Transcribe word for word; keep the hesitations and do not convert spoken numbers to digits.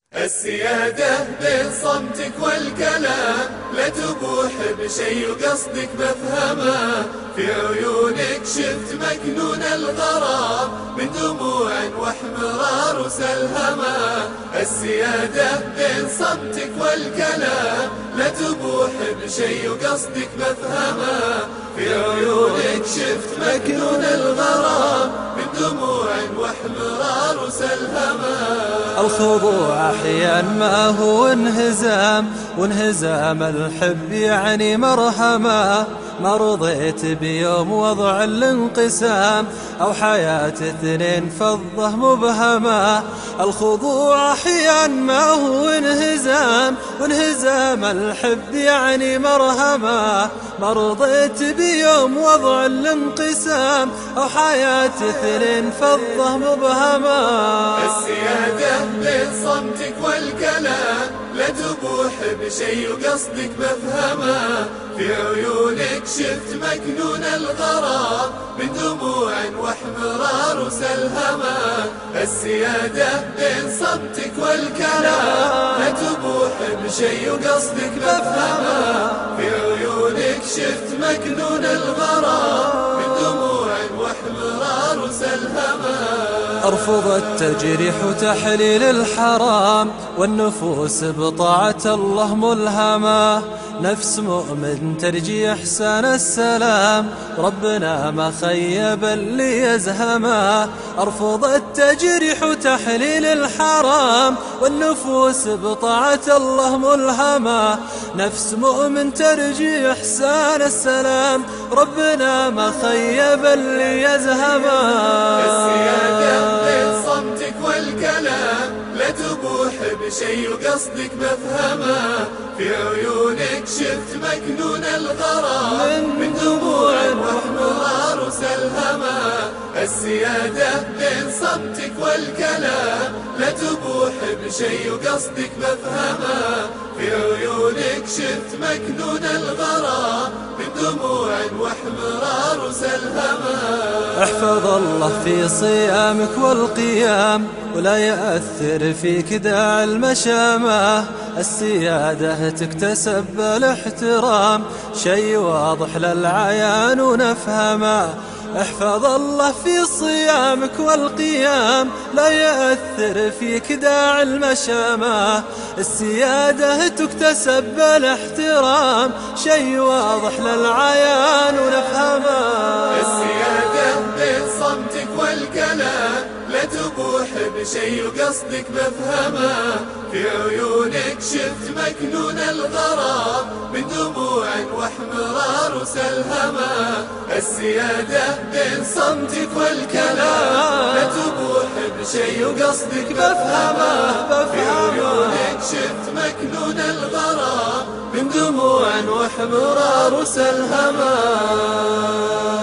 السيادة بين صمتك والكلام، لا تبوح بشي وقصدك بفهمه. في عيونك شفت مكنون الغرام، من دموع واحمرار وسلهمه. السيادة بين صمتك والكلام، لا تبوح بشي وقصدك بفهمه. في عيونك شفت مكنون الغرام، من دموع واحمرار وسلهمه. الخضوع أحيان ما هو انهزام، وانهزام الحب يعني مرهمة. ما رضيت بيوم وضع الانقسام، أو حياة اثنين فضة مبهمة. الخضوع أحيان ما هو انهزام، وانهزام الحب يعني مرهمة. ما رضيت بيوم وضع الانقسام، أو حياة اثنين فضة مبهمة. السيادة بين صمتك والكلام، لا تبوح بشي وقصدك بفهمه. في عيونك شفت مكنون الغرام، من دموع واحمرار وسلهمه. السيادة بين صمتك والكلام، لا تبوح بشي وقصدك بفهمه. في عيونك شفت مكنون الغرام، من دموع واحمرار وسلهمه. أرفض التجريح وتحليل الحرام، والنفوس بطاعة الله ملهمة. نفس مؤمن ترجي إحسان السلام، ربنا ما خيب اللي يزهمه. أرفض التجريح وتحليل الحرام، والنفوس بطاعة الله ملهمة. نفس مؤمن ترجي إحسان السلام، ربنا ما خيب اللي يزهمه. السيادة بين صمتك والكلام، لا تبوح بشي وقصدك بفهمه. في عيونك شفت مكنون الغرام، من دموع واحمرار وسلهمه. السيادة بين صمتك والكلام، لا تبوح بشي وقصدك بفهمه. في عيونك شفت مكنون الغرام، من دموع واحمرار وسلهمه. احفظ الله في صيامك والقيام، ولا يأثر فيك داع المشامة. السيادة تكتسب بالاحترام، شي واضح للعيان ونفهمه. احفظ الله في صيامك والقيام، لا يأثر فيك داع المشامة. السيادة تكتسب بالاحترام، شي واضح للعيان ونفهمه. السيادة بين صمتك والكلام، لا تبوح بشي وقصدك بفهمه. في عيونك شفت مكنون الغرام، من دموع واحمرار وسلهمه. السيادة بين صمتك والكلام، لا تبوح بشي وقصدك بفهمه. في عيونك شفت مكنون الغرام، من دموع واحمرار وسلهمه.